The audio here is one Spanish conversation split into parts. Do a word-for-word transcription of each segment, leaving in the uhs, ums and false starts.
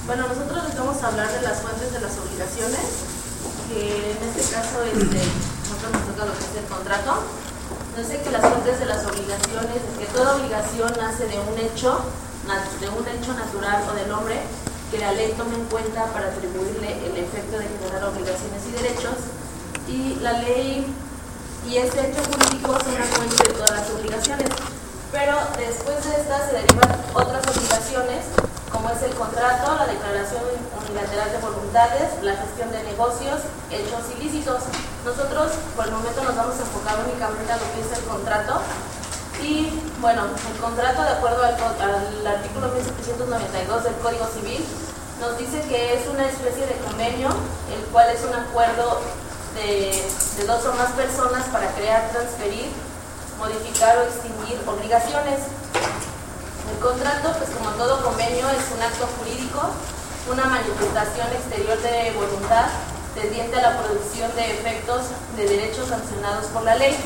Bueno, nosotros les vamos a hablar de las fuentes de las obligaciones, que en este caso este, nosotros nos toca lo que es el contrato. Nos dice que las fuentes de las obligaciones es que toda obligación nace de un hecho, de un hecho natural o del hombre que la ley toma en cuenta para atribuirle el efecto de generar obligaciones y derechos, y la ley y este hecho jurídico son la fuente de todas las obligaciones. Pero después de estas se derivan otras obligaciones, como es el contrato, la declaración unilateral de voluntades, la gestión de negocios, hechos ilícitos. Nosotros por el momento nos vamos a enfocar únicamente a lo que es el contrato. Y bueno, el contrato, de acuerdo al, al artículo mil setecientos noventa y dos del Código Civil, nos dice que es una especie de convenio, el cual es un acuerdo de, de dos o más personas para crear, transferir, modificar o extinguir obligaciones. El contrato, pues como todo convenio, es un acto jurídico, una manifestación exterior de voluntad tendiente a la producción de efectos de derechos sancionados por la ley.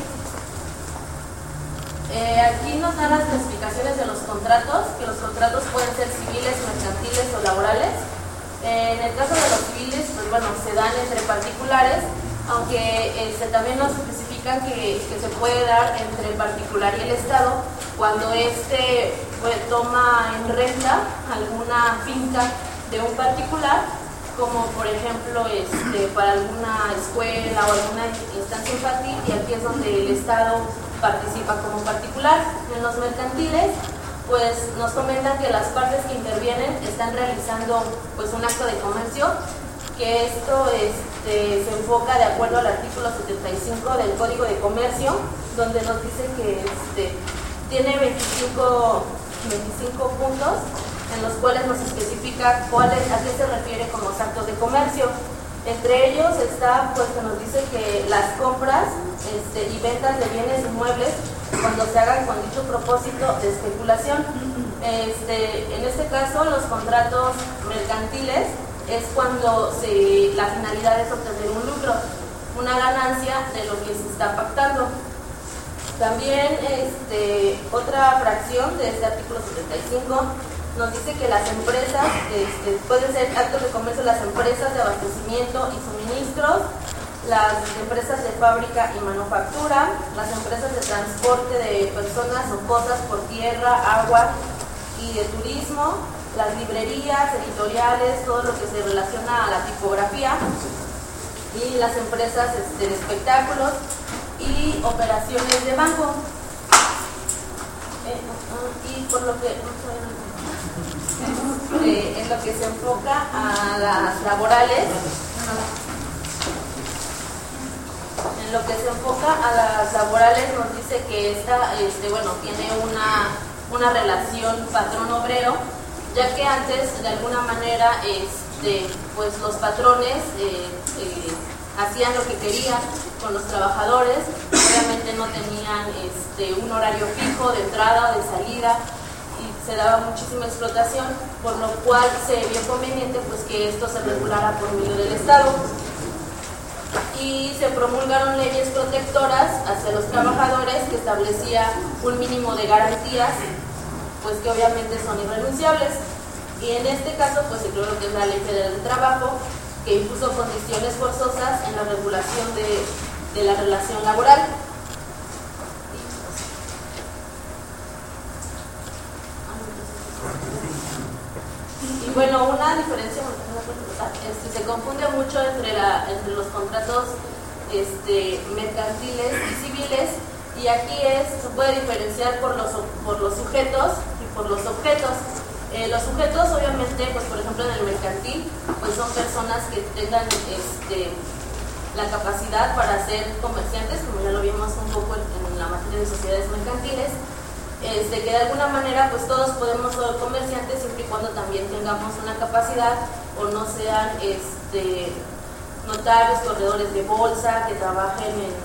Eh, aquí nos dan las clasificaciones de los contratos, que los contratos pueden ser civiles, mercantiles o laborales. Eh, en el caso de los civiles, pues bueno, se dan entre particulares, aunque este, también nos especifican que, que se puede dar entre el particular y el Estado cuando éste pues, toma en renta alguna finca de un particular, como por ejemplo este, para alguna escuela o alguna instancia infantil, y aquí es donde el Estado participa como particular. En los mercantiles, pues nos comentan que las partes que intervienen están realizando pues un acto de comercio, que esto este, se enfoca de acuerdo al artículo setenta y cinco del Código de Comercio, donde nos dice que este, tiene veinticinco, veinticinco puntos en los cuales nos especifica cuáles, a qué se refiere como actos de comercio. Entre ellos está, pues, que nos dice que las compras este, y ventas de bienes inmuebles, cuando se hagan con dicho propósito de especulación. Este, en este caso, los contratos mercantiles es cuando se, la finalidad es obtener un lucro, una ganancia de lo que se está pactando. También este, otra fracción de este artículo setenta y cinco nos dice que las empresas, este, pueden ser actos de comercio las empresas de abastecimiento y suministros, las empresas de fábrica y manufactura, las empresas de transporte de personas o cosas por tierra, agua y de turismo, las librerías, editoriales, todo lo que se relaciona a la tipografía, y las empresas este, de espectáculos y operaciones de banco. Eh, uh, y por lo que eh, en lo que se enfoca a las laborales, en lo que se enfoca a las laborales nos dice que esta, este, bueno, tiene una, una relación patrón-obrero, ya que antes de alguna manera este, pues los patrones eh, eh, hacían lo que querían con los trabajadores, obviamente no tenían este, un horario fijo de entrada o de salida, y se daba muchísima explotación, por lo cual se vio conveniente pues que esto se regulara por medio del Estado, y se promulgaron leyes protectoras hacia los trabajadores que establecía un mínimo de garantías, pues que obviamente son irrenunciables. Y en este caso pues se creó lo que es la Ley Federal del Trabajo, que impuso condiciones forzosas en la regulación de, de la relación laboral. Y bueno, una diferencia, este, se confunde mucho entre, la, entre los contratos este, mercantiles y civiles, y aquí es, se puede diferenciar por los, por los sujetos y por los objetos. Eh, los sujetos, obviamente, pues por ejemplo en el mercantil, pues son personas que tengan este, la capacidad para ser comerciantes, como ya lo vimos un poco en, en la materia de sociedades mercantiles, este, que de alguna manera pues todos podemos ser comerciantes siempre y cuando también tengamos una capacidad, o no sean este, notarios, corredores de bolsa, que trabajen en,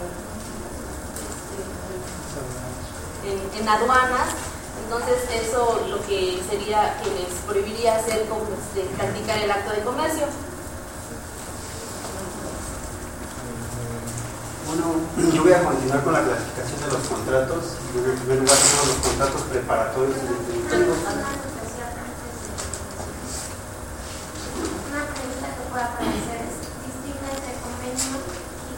en, en aduanas. Entonces eso lo que sería que les prohibiría hacer como este, practicar el acto de comercio. Bueno, yo voy a continuar con la clasificación de los contratos. En primer lugar tenemos los contratos preparatorios y definitivos.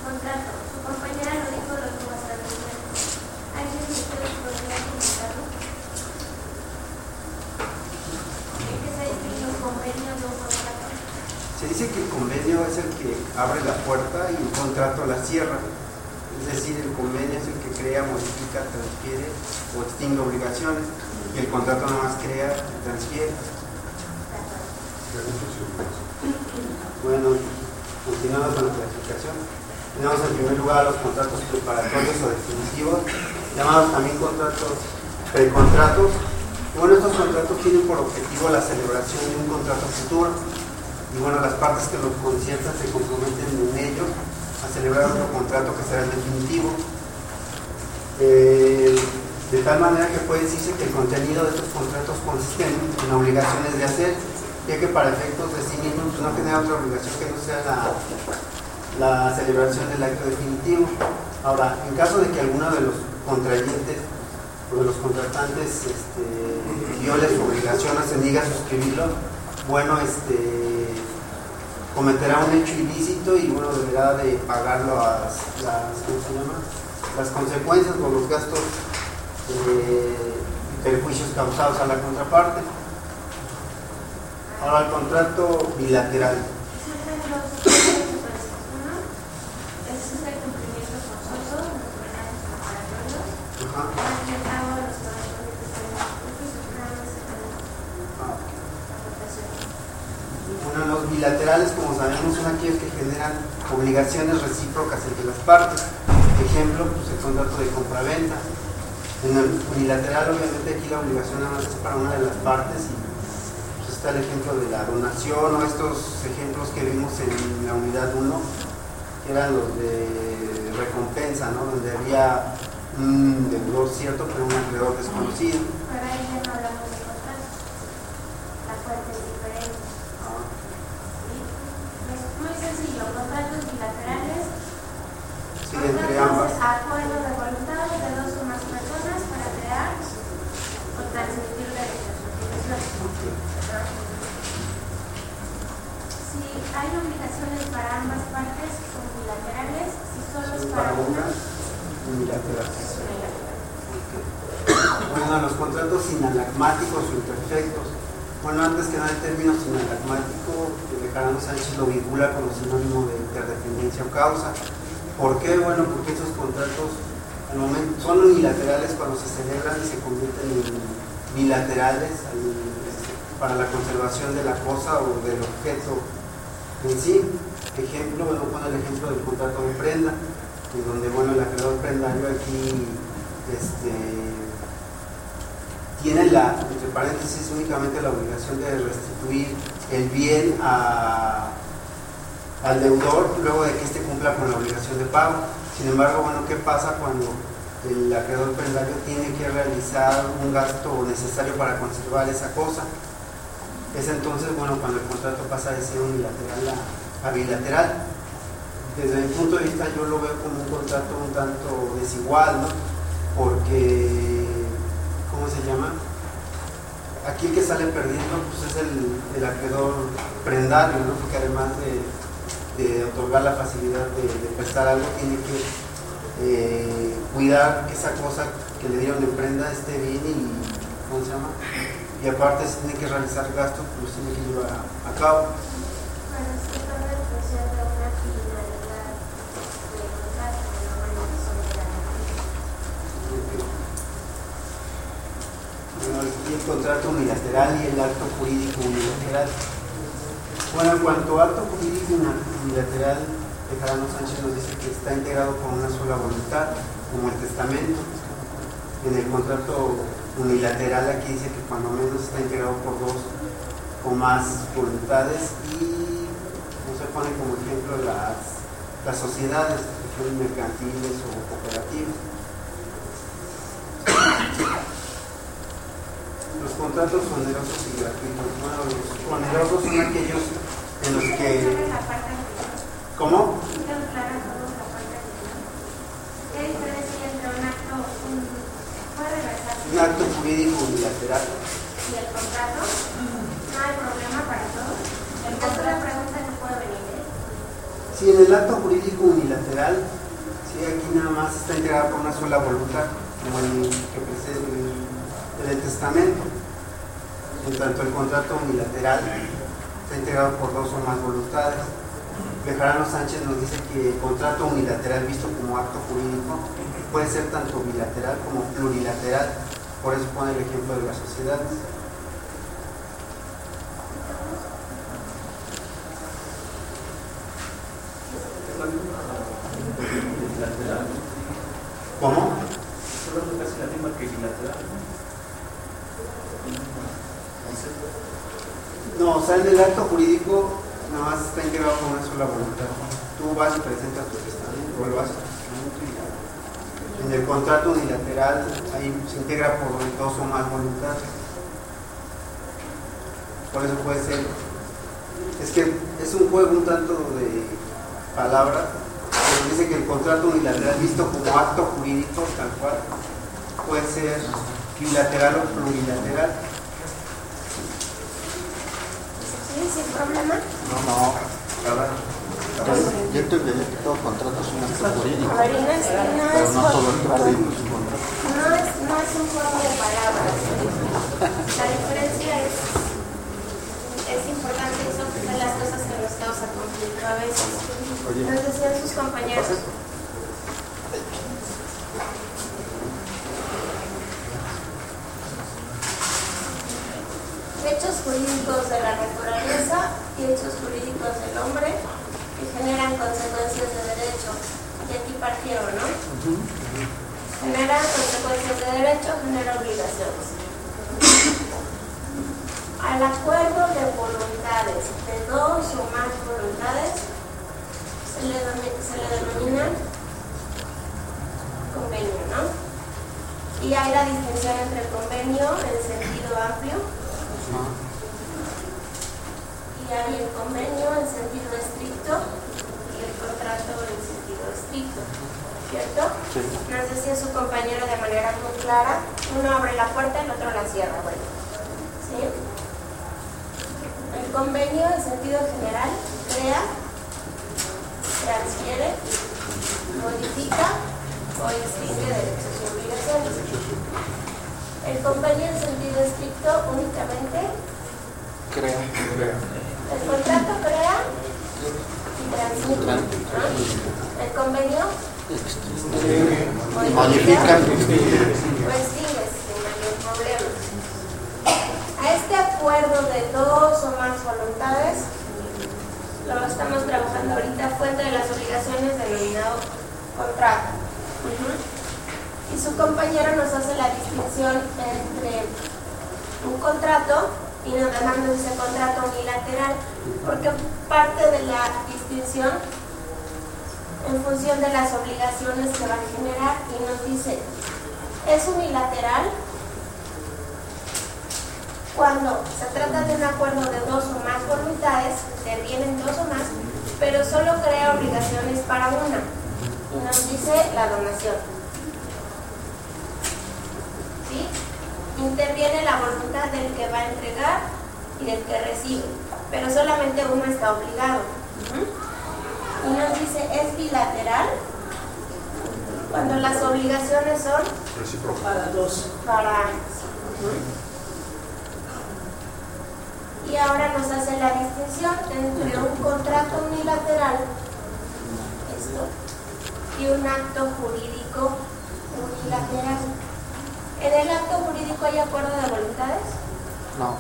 contrato. Su compañera lo dijo lo mismo hasta el momento. ¿Alguien de ustedes podría comentarlo? ¿En qué se distingue un convenio de un contrato? Se dice que el convenio es el que abre la puerta y el contrato la cierra. Es decir, el convenio es el que crea, modifica, transfiere o extingue obligaciones y el contrato nada más crea y transfiere. Bueno, continuando con la clasificación. Tenemos en primer lugar los contratos preparatorios o definitivos, llamados también contratos precontratos. Bueno, estos contratos tienen por objetivo la celebración de un contrato futuro. Y bueno, las partes que los conciertan se comprometen en ello a celebrar otro contrato que será el definitivo. Eh, de tal manera que puede decirse que el contenido de estos contratos consiste en, en obligaciones de hacer, ya que para efectos de sí mismos pues, no genera otra obligación que no sea la, la celebración del acto definitivo. Ahora, en caso de que alguno de los contrayentes o de los contratantes este, viole su obligación o se niega a suscribirlo, bueno, este, cometerá un hecho ilícito y bueno, deberá de pagar las, las, ¿cómo se llama? las consecuencias o los gastos eh, y perjuicios causados a la contraparte. Ahora, el contrato bilateral. Existen dos supuestos. Uno, existe el cumplimiento forzoso de los penales preparatorios. Ajá. Al fin y al cabo, los correspondientes beneficios nada más se pueden Ah, aportación. Bueno, los bilaterales, como sabemos, son aquellos que generan obligaciones recíprocas entre las partes. Ejemplo, pues el contrato de compraventa. En el unilateral, obviamente, aquí la obligación nada más es para una de las partes y pues, está el ejemplo de la donación o estos ejemplos que vimos en la unidad uno, que eran los de recompensa, ¿no? Donde había un deudor cierto, pero un acreedor desconocido. Pero ahí ya no hablamos de contratos. La fuente es diferente. Ah. ¿Sí? Es muy sencillo. Contratos bilaterales. Sí, entre ambas. Acuerdo de voluntades de dos o más personas para crear o transmitir derechos o obligaciones. Si hay obligaciones para ambas partes, son bilaterales. Si solo es Sí, para para una, una, unilateral. es unilateral. Bueno, los contratos sinalagmáticos o imperfectos. Bueno, antes que nada el término sinalagmático, Bejarano Sánchez lo vincula con los sinónimos de interdependencia o causa. ¿Por qué? Bueno, porque esos contratos al momento son unilaterales cuando se celebran y se convierten en bilaterales al, para la conservación de la cosa o del objeto en sí. Ejemplo, bueno, pone el ejemplo del contrato de prenda, en donde, bueno, el acreedor prendario aquí este, tiene la, entre paréntesis, únicamente la obligación de restituir el bien a al deudor luego de que éste cumpla con la obligación de pago. Sin embargo, bueno, ¿qué pasa cuando el acreedor prendario tiene que realizar un gasto necesario para conservar esa cosa? Es entonces, bueno, cuando el contrato pasa de ser unilateral a, a bilateral. Desde mi punto de vista yo lo veo como un contrato un tanto desigual, ¿no? Porque, ¿cómo se llama? Aquí el que sale perdiendo pues es el, el acreedor prendario, ¿no? Porque además de de otorgar la facilidad de, de prestar algo, tiene que eh, cuidar que esa cosa que le dieron en prenda esté bien y, ¿cómo se llama? Y aparte si tiene que realizar gastos, pues tiene que llevar a, a cabo. Bueno, es que toda la expresión de una finalidad de contrato, normalmente son de la Bueno, aquí el contrato unilateral y el acto jurídico unilateral. Bueno, en cuanto a acto jurídico unilateral, Bejarano Sánchez nos dice que está integrado por una sola voluntad, como el testamento. En el contrato unilateral aquí dice que cuando menos está integrado por dos o más voluntades y no se pone como ejemplo las, las sociedades, que son mercantiles o cooperativas. Los contratos onerosos y gratuitos. Bueno, los onerosos son aquellos en los que... ¿Cómo? ¿Qué diferencia entre un acto, un, puede regresar? Un acto jurídico unilateral. ¿Y el contrato? No hay problema para todos. El caso de la pregunta no puede venir, ¿eh? Sí, en el acto jurídico unilateral, sí, aquí nada más está integrado por una sola voluntad, como el que precede el, el testamento. En tanto, el contrato unilateral está integrado por dos o más voluntades. Bejarano Sánchez nos dice que el contrato unilateral visto como acto jurídico puede ser tanto bilateral como plurilateral. Por eso pone el ejemplo de las sociedades. ¿Cómo? Solo es casi la misma que bilateral. No, o sea, en el acto jurídico nada más está integrado con una sola voluntad. Tú vas y presentas tu testamento, o lo haces tu testamento y ya. En el contrato unilateral ahí se integra por dos o más voluntades. Por eso puede ser, es que es un juego un tanto de palabras, pero dice que el contrato unilateral visto como acto jurídico tal cual puede ser bilateral o plurilateral. ¿Sí? ¿Sin problema? No, no, cada, cada, yo entendí que todo contrato es un acto jurídico, A ver, y no es, y no pero es, no todo el no jurídico es un contrato. es, no es un juego de palabras. La diferencia es, es importante, y son de las cosas que nos causa conflicto a veces. Nos decían sus compañeros. Hechos jurídicos de la naturaleza y hechos jurídicos del hombre que generan consecuencias de derecho. Y aquí partieron, ¿no? Genera consecuencias de derecho, genera obligaciones. Al acuerdo de voluntades, de dos o más voluntades, se le, se le denomina convenio, ¿no? Y hay la distinción entre convenio en sentido amplio y hay el convenio en sentido estricto y el contrato en sentido estricto, ¿cierto? Sí. Nos decía su compañero de manera muy clara, uno abre la puerta, el otro la cierra, bueno, ¿sí? El convenio en sentido general crea, transfiere, modifica o extingue derechos y obligaciones. El convenio en sentido estricto únicamente Crea. el contrato crea y transmite, ¿no? El convenio Modifica. o extingue sin mayor problema. A este acuerdo de dos o más voluntades lo estamos trabajando ahorita, fuente de las obligaciones denominado contrato. Uh-huh. Y su compañero nos hace la distinción entre un contrato y nos dejando ese contrato unilateral, porque parte de la distinción en función de las obligaciones que va a generar, y nos dice, es unilateral cuando se trata de un acuerdo de dos o más voluntades, intervienen dos o más, pero solo crea obligaciones para una, y nos dice la donación. ¿Sí? Interviene la voluntad del que va a entregar y del que recibe, pero solamente uno está obligado. Uh-huh. Y nos dice, es bilateral cuando las obligaciones son recíproco. Para dos. Para ambos. Uh-huh. Y ahora nos hace la distinción entre un contrato unilateral, esto, y un acto jurídico unilateral. ¿En el acto jurídico hay acuerdo de voluntades? No.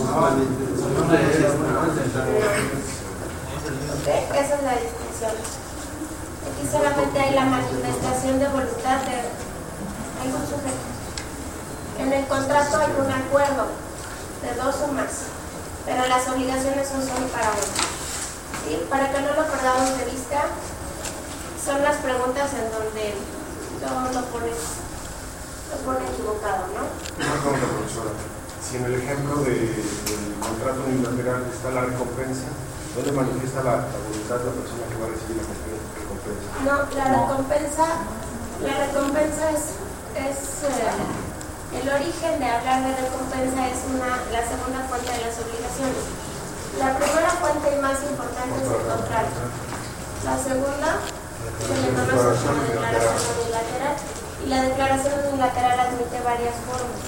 Okay, esa es la distinción. Aquí solamente hay la manifestación de voluntad de algún sujeto. En el contrato hay un acuerdo de dos o más, pero las obligaciones son solo para uno. ¿Sí? Para que no lo perdamos de vista, son las preguntas en donde todo lo pones. Lo pone equivocado, ¿no? Una pregunta, profesora. Si en el ejemplo de, del contrato unilateral está la recompensa, ¿dónde manifiesta la, la voluntad de la persona que va a recibir la recompensa? No, la recompensa, la recompensa es, es eh, el origen de hablar de recompensa es una, la segunda fuente de las obligaciones. La primera fuente y más importante es el contrato. La segunda se le conoce como declaración unilateral y la declaración unilateral admite varias formas.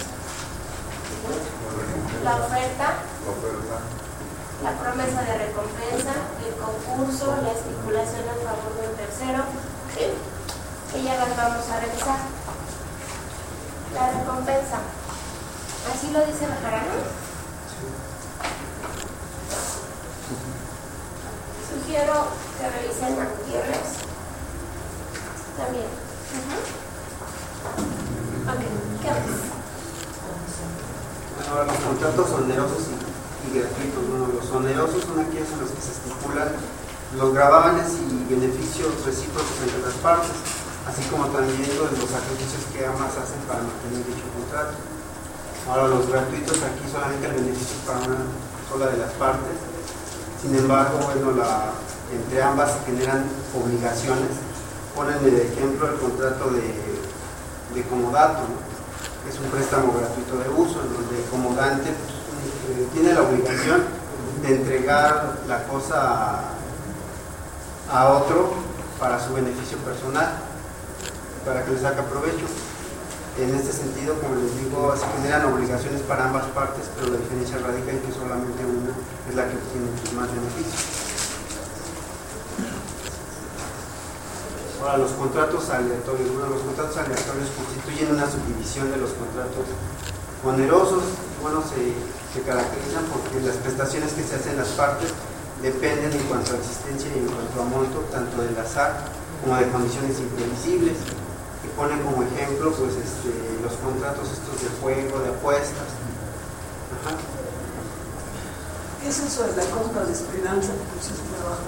La oferta, la promesa de recompensa, el concurso, la estipulación en favor de un tercero, que ya las vamos a revisar. La recompensa, así lo dice la jarana. Sugiero que revisen anteriores también. Uh-huh. Ok, ¿qué más? Ahora, los contratos onerosos y, y gratuitos. Bueno, los onerosos son aquellos en los que se estipulan los gravámenes y beneficios recíprocos entre las partes, así como también los, los sacrificios que ambas hacen para mantener dicho contrato. Ahora, los gratuitos, aquí solamente el beneficio es para una sola de las partes. Sin embargo, bueno, la, entre ambas se generan obligaciones. Ponen el ejemplo el contrato de, de comodato, ¿no? Es un préstamo gratuito de uso, en donde el comodante pues, eh, tiene la obligación de entregar la cosa a, a otro para su beneficio personal, para que le saque provecho. En este sentido, como les digo, se generan obligaciones para ambas partes, pero la diferencia radica en que solamente una es la que obtiene más beneficios. Ahora, los contratos aleatorios. Bueno, los contratos aleatorios constituyen una subdivisión de los contratos onerosos. Bueno, se, se caracterizan porque las prestaciones que se hacen en las partes dependen en cuanto a existencia y en cuanto a monto, tanto del azar como de condiciones imprevisibles. Y ponen como ejemplo pues este, los contratos estos de juego, de apuestas. Ajá. ¿Qué es eso de la compra de esperanza que pusiste abajo?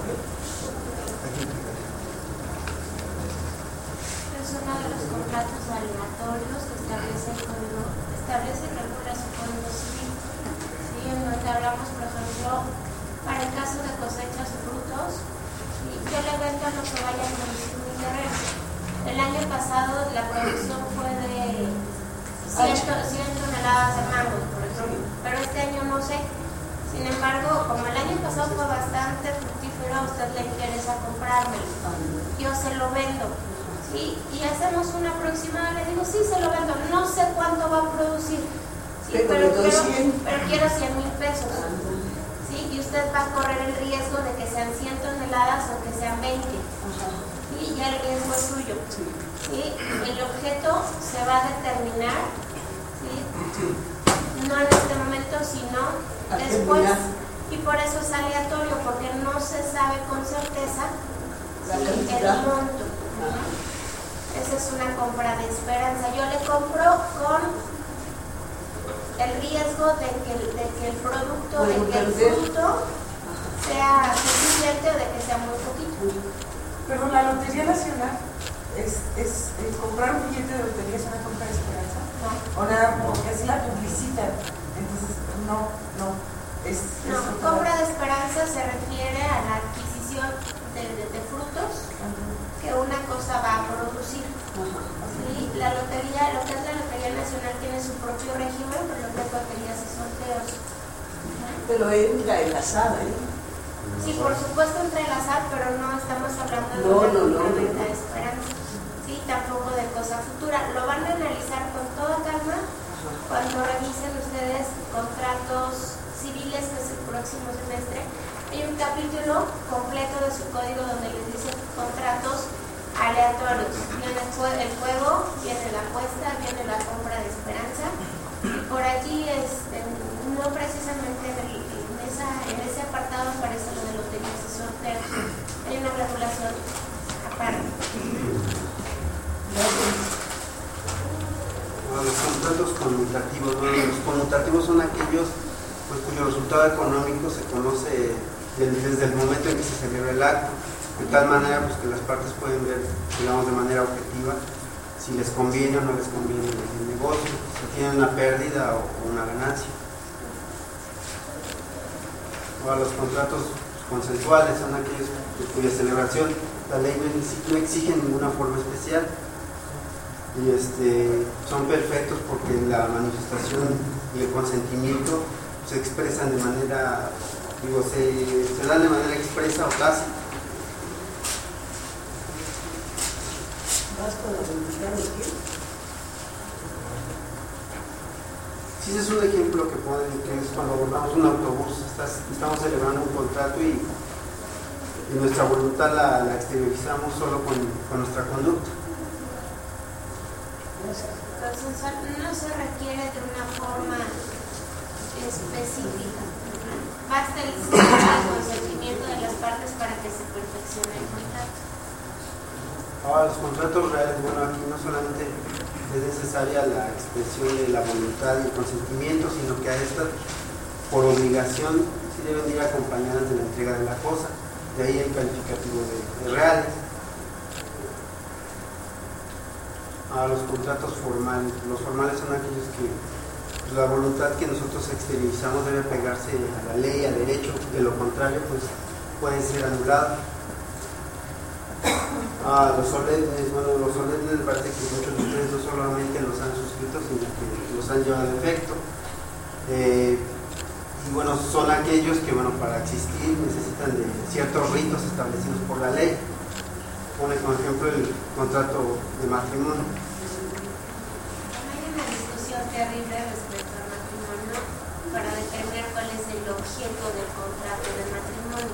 Es uno de los contratos aleatorios que establece el código, establece y regula su código civil. ¿Sí? En donde hablamos, por ejemplo, para el caso de cosechas o frutos, y yo le vendo a lo que vaya a producir mi terreno. El año pasado la producción fue de cien toneladas de mango, por ejemplo, pero este año no sé. Sin embargo, como el año pasado fue bastante fructífero, a usted le interesa comprármelo. Yo se lo vendo. ¿Sí? Y hacemos una aproximada, le digo, sí, se lo vendo. No sé cuánto va a producir, ¿sí? pero, pero, quiero, pero quiero cien mil pesos. ¿Sí? Y usted va a correr el riesgo de que sean cien toneladas o que sean veinte. Y ya el riesgo es suyo. ¿Sí? El objeto se va a determinar, ¿sí? No en este momento, sino después. Y por eso es aleatorio, porque no se sabe con certeza, ¿sí? el monto. ¿No? Esa es una compra de esperanza. Yo le compro con el riesgo de que, de que el producto, de que el fruto sea suficiente o de que sea muy poquito. Pero la Lotería Nacional es, es, es comprar un billete de lotería, es una compra de esperanza. No. O nada, porque así la publicitan. Entonces, no, no. Es, no, es compra de esperanza se refiere a la adquisición de, de, de frutos que una cosa va a producir. ¿Sí? La lotería, lo que es la Lotería Nacional tiene su propio régimen, pero lo que es loterías y sorteos. Pero entra enlazada, ¿eh? Sí, por supuesto entrelazar, pero no estamos hablando de no, una no, no, compra no. de esperanza. Sí, tampoco de cosa futura. Lo van a analizar con toda calma cuando revisen ustedes contratos civiles, que es el próximo semestre. Hay un capítulo completo de su código donde les dice contratos aleatorios. Viene el juego, viene la apuesta, viene la compra de esperanza. Y por allí, este, no precisamente en, el, en, esa, en ese apartado aparece lo de loterías y sorteos. Hay una regulación aparte. Bueno, los contratos conmutativos. Bueno, los conmutativos son aquellos pues, cuyo resultado económico se conoce desde el momento en que se celebra el acto, de tal manera pues, que las partes pueden ver, digamos, de manera objetiva si les conviene o no les conviene el negocio, si tienen una pérdida o una ganancia. Ahora, los contratos consensuales son aquellos cuya celebración la ley no exige ninguna forma especial y este, son perfectos porque la manifestación y el consentimiento se expresan de manera, digo, se, se dan de manera expresa o tácita. ¿Vas con la voluntad de quién? Sí, ese es un ejemplo que ponen, que es cuando abordamos un autobús, estás, estamos celebrando un contrato y, y nuestra voluntad la, la exteriorizamos solo con, con nuestra conducta. Consensual no se requiere de una forma específica. Basta el simple consentimiento de las partes para que se perfeccione el contrato. Ahora, los contratos reales, bueno, aquí no solamente es necesaria la expresión de la voluntad y el consentimiento, sino que a estas, por obligación, sí deben ir acompañadas de la entrega de la cosa. De ahí el calificativo de, de reales. A los contratos formales. Los formales son aquellos que pues, la voluntad que nosotros exteriorizamos debe pegarse a la ley, al derecho, de lo contrario pues pueden ser anulados. Ah, los solemnes, bueno, los solemnes me parece que muchos de ustedes no solamente los han suscrito, sino que los han llevado a efecto. Eh, y bueno, son aquellos que, bueno, para existir necesitan de ciertos ritos establecidos por la ley. Pone como ejemplo el contrato de matrimonio. Hay una discusión terrible respecto al matrimonio para determinar cuál es el objeto del contrato de matrimonio.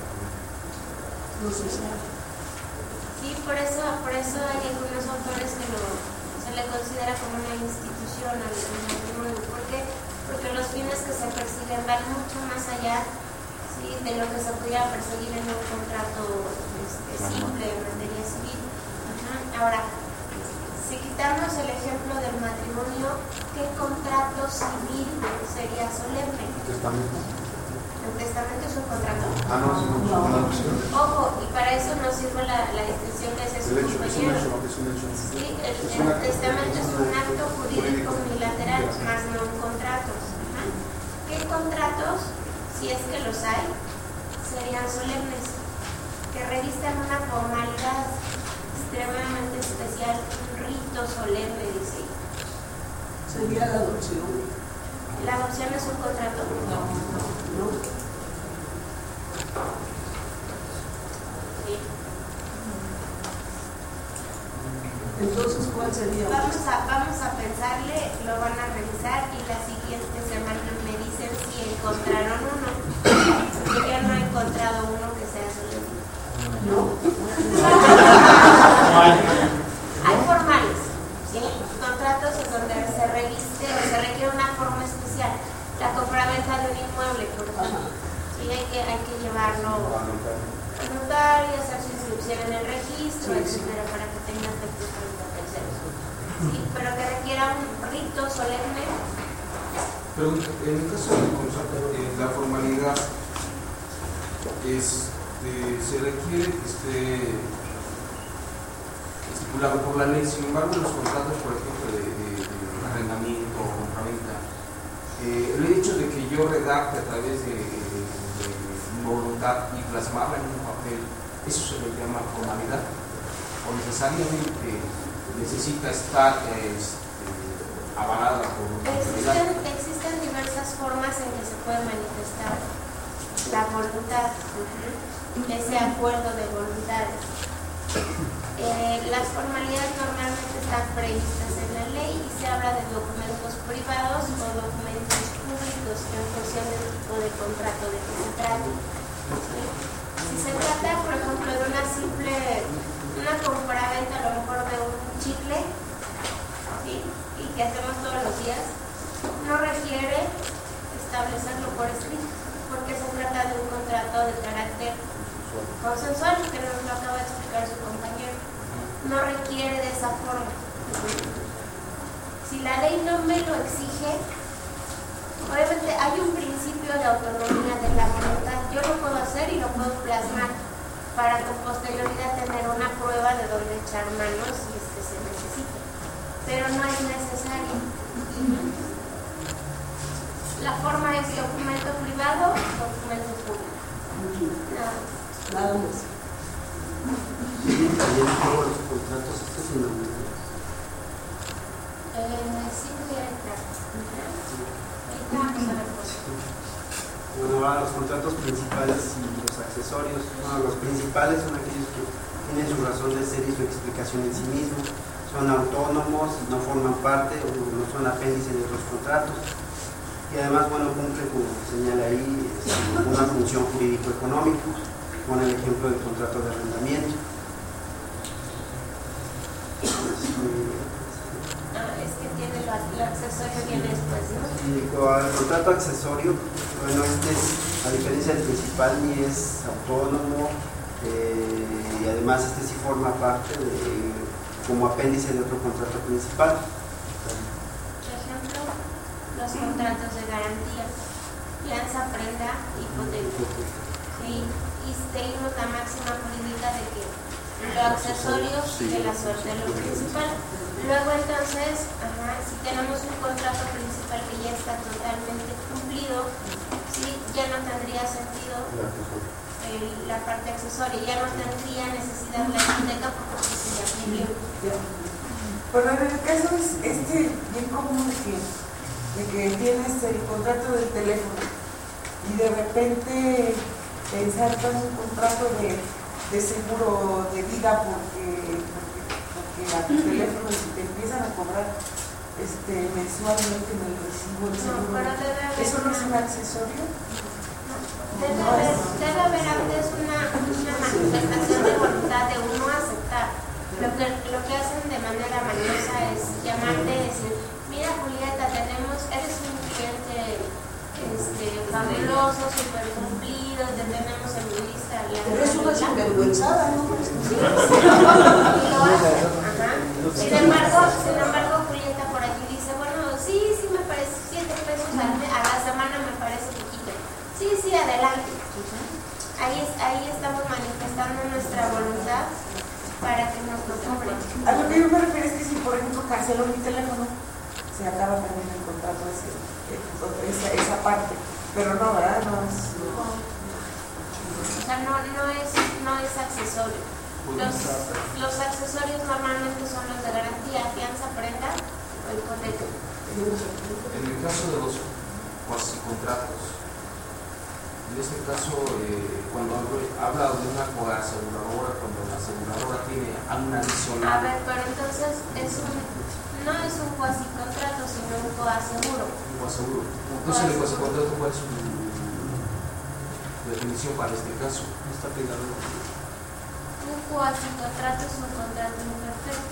No se sabe. Sí, por eso, por eso hay algunos autores que lo, se le considera como una institución al matrimonio. ¿Por qué? Porque los fines que se persiguen van mucho más allá, ¿sí?, de lo que se pudiera perseguir en un contrato este, simple en materia civil. Ajá. Ahora, si quitamos el ejemplo del matrimonio, ¿qué contrato civil sería solemne? Testamento. ¿El testamento es un contrato? Ah, no, no, no, no. Ojo, y para eso nos sirve la, la distinción que hace su El hecho, es un compañero. hecho, es un hecho. Sí, el, el testamento es un acto jurídico unilateral, más no contratos. Ajá. ¿Qué contratos, si es que los hay, serían solemnes? Que revistan una formalidad extremadamente especial, un rito solemne, dice. Sería la adopción. ¿La adopción es un contrato? No, no. Sí. Entonces, ¿cuál sería? Vamos a, vamos a pensarle, lo van a revisar y la siguiente semana me dicen si encontraron uno. Porque yo no he encontrado uno que sea solemne. No. Hay formales, ¿sí? Contratos en donde se reviste o se requiere una forma especial. La compraventa de un inmueble, por ejemplo. Sí, hay que, hay que llevarlo a notario, hacer su inscripción en el registro, etcétera, para que tenga efectos frente a terceros. Sí, pero que requiera un rito solemne. Pero en el caso del contrato, eh, la formalidad es, eh, se requiere que esté estipulado por la ley. Sin embargo, los contratos, por ejemplo, de, de, de arrendamiento o compraventa, eh, el hecho de que yo redacte a través de, de, de voluntad y plasmarla en un papel, eso se le llama formalidad, o necesariamente necesita estar este, avalada por existen, existen diversas formas en que se puede manifestar la voluntad, uh-huh, ese acuerdo de voluntades. Eh, las formalidades normalmente están previstas en la ley y se habla de documentos privados o documentos públicos en función del tipo de contrato de que se trate. ¿Sí? Si se trata, por ejemplo, de una simple, una compraventa a lo mejor de un chicle, ¿sí?, y que hacemos todos los días, no requiere establecerlo por escrito, porque se trata de un contrato de carácter consensual, que nos lo acaba de explicar su compañero. No requiere de esa forma. Si la ley no me lo exige, obviamente hay un principio de autonomía de la voluntad. Yo lo puedo hacer y lo puedo plasmar para con posterioridad tener una prueba de dónde echar manos si es que se necesita. Pero no es necesario. La forma es documento privado, documento público. Nada. Nada más. Sí, también todos los contratos estos sin novedad. Eh, sí pudiera entrar. Ahorita vamos a ver cosas. Bueno, ahora los contratos principales y los accesorios. Bueno, los principales son aquellos que tienen su razón de ser y su explicación en sí mismos, son autónomos, no forman parte o no son apéndice de los contratos y además, bueno, cumple, como señala ahí, una función jurídico-económica, pone el ejemplo del contrato de arrendamiento. Ah, es que tiene el accesorio viene después, ¿no? Y el contrato accesorio, bueno, este es, a diferencia del principal, ni es autónomo, eh, y además este sí forma parte de, como apéndice de otro contrato principal. Por ejemplo, los contratos de garantía, fianza, prenda, hipoteca. Sí, y tenemos la máxima jurídica de que lo accesorio de la suerte de lo principal. Luego entonces, ajá, si tenemos un contrato principal que ya está totalmente cumplido, sí, ya no tendría sentido el, la parte accesoria, ya no tendría necesidad de la hipoteca porque se ya cumplió. Pero en el caso es este bien común de que, de que tienes el contrato del teléfono y de repente te insertan un contrato de, de seguro de vida porque, porque, porque a tu teléfono si te empiezan a cobrar este, mensualmente en el recibo del seguro, No, pero debe haber ¿eso no es un una- accesorio? Debe haber, debe haber antes una, una manifestación de voluntad de uno aceptar. Lo que, lo que hacen de manera mañosa es llamarte y decir, mira Julieta, tenemos, eres un cliente este, fabuloso, súper cumplido, te tenemos en mi lista. La, Pero es una sinvergüenzada, ¿no? Sí, sí, y lo hace. Ajá. Sin embargo, sin embargo, Julieta por aquí dice, bueno, sí, sí me parece siete pesos al mes, a la semana me parece poquito. Sí, sí, adelante. Ahí, ahí estamos manifestando nuestra voluntad para que nos lo cobren. A lo que yo me refiero es que si, por ejemplo, cancelo mi teléfono, se acaba también el contrato ese, esa, esa parte. Pero no, ¿verdad? No es... O sea, no, no, es, no es accesorio. Los, los accesorios normalmente son los de garantía, fianza, prenda o hipoteca. En el caso de los cuasicontratos, en este caso, eh, cuando habla de una coaseguradora, cuando la aseguradora tiene una adicional. A ver, pero entonces es un, no es un cuasicontrato, sino un coaseguro. Un coaseguro. Entonces, el cuasicontrato, ¿cuál es su definición para este caso? No está pegado. Un cuasicontrato es un contrato imperfecto.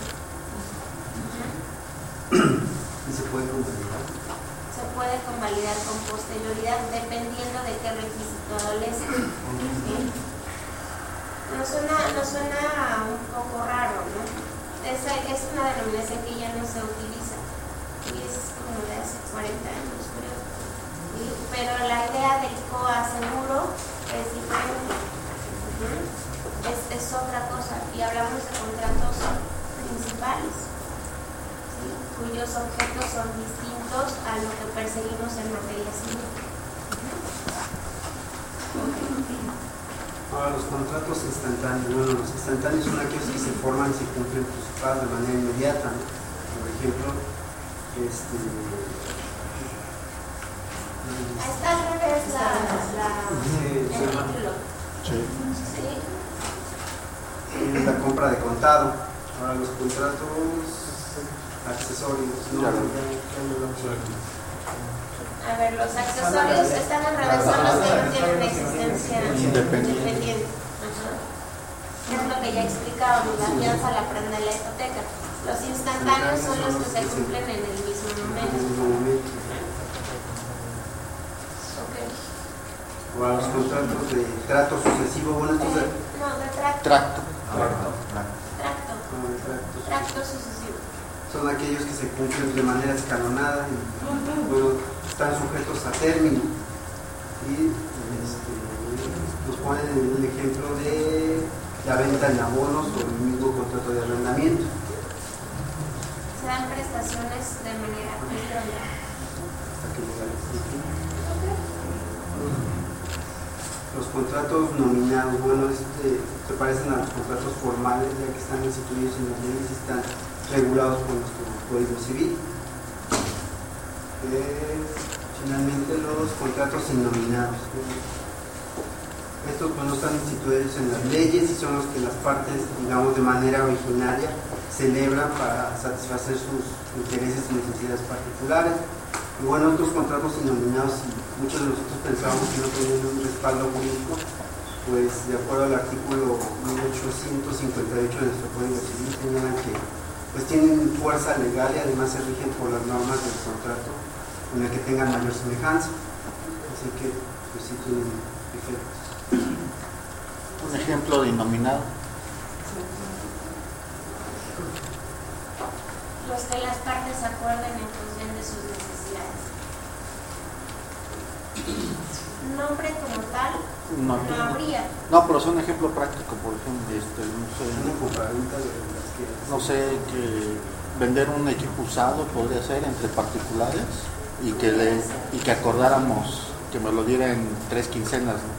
Y se puede convalidar. Se puede convalidar con posterioridad dependiendo de qué requisito adolece. ¿Sí? Nos suena, nos suena un poco raro, ¿no? Es, es una denominación que ya no se utiliza y es como de hace cuarenta años, creo. ¿Sí? Pero la idea del coaseguro es diferente. ¿Sí? es, es otra cosa y hablamos de contratos principales, ¿sí? Cuyos objetos son distintos a lo que perseguimos en materia civil. Ahora, los contratos instantáneos, bueno, los instantáneos son aquellos que se forman y se cumplen pues, de manera inmediata, ¿no? Por ejemplo, este... Está al revés la, la, Sí, el sí. título. Sí. ¿Sí? es la compra de contado. Ahora, los contratos accesorios, ¿no? Claro. A ver, los accesorios están al revés, son los que no tienen existencia Independiente. independiente. Ajá. Es lo que ya explicábamos, la fianza, la prenda y la hipoteca. Los instantáneos son los que se cumplen en el mismo En el momento. mismo momento. Ok. Ahora, los contratos de trato sucesivo, bueno, estos de... Eh, no, de tracto. Tracto. Tracto. Tracto. No, de tractos. Tracto sucesivo. Son aquellos que se cumplen de manera escalonada y bueno, están sujetos a término. Y este, nos ponen el ejemplo de la venta en abonos o el mismo contrato de arrendamiento. Se dan prestaciones de manera periódica. Hasta que llega el sentido. Los contratos nominados, bueno, este, se parecen a los contratos formales, ya que están instituidos en las leyes y están regulados por nuestro Código Civil. Eh, finalmente, los contratos innominados. Estos pues no están instituidos en las leyes y son los que las partes, digamos, de manera originaria celebran para satisfacer sus intereses y necesidades particulares. Y bueno, otros contratos innominados, y muchos de nosotros pensábamos que no tenían un respaldo jurídico, pues de acuerdo al artículo mil ochocientos cincuenta y ocho de nuestro Código Civil, señalan que pues tienen fuerza legal y además se rigen por las normas del contrato en el que tengan mayor semejanza. Así que pues sí tienen efectos. Un ejemplo de innominado. Los que las partes acuerden en función de sus necesidades. Nombre como tal No, no habría. no, pero es un ejemplo práctico, por ejemplo, este, no sé, Una compraventa de las que no sé, que vender un equipo usado podría ser entre particulares y que le, y que acordáramos que me lo diera en tres quincenas, ¿no?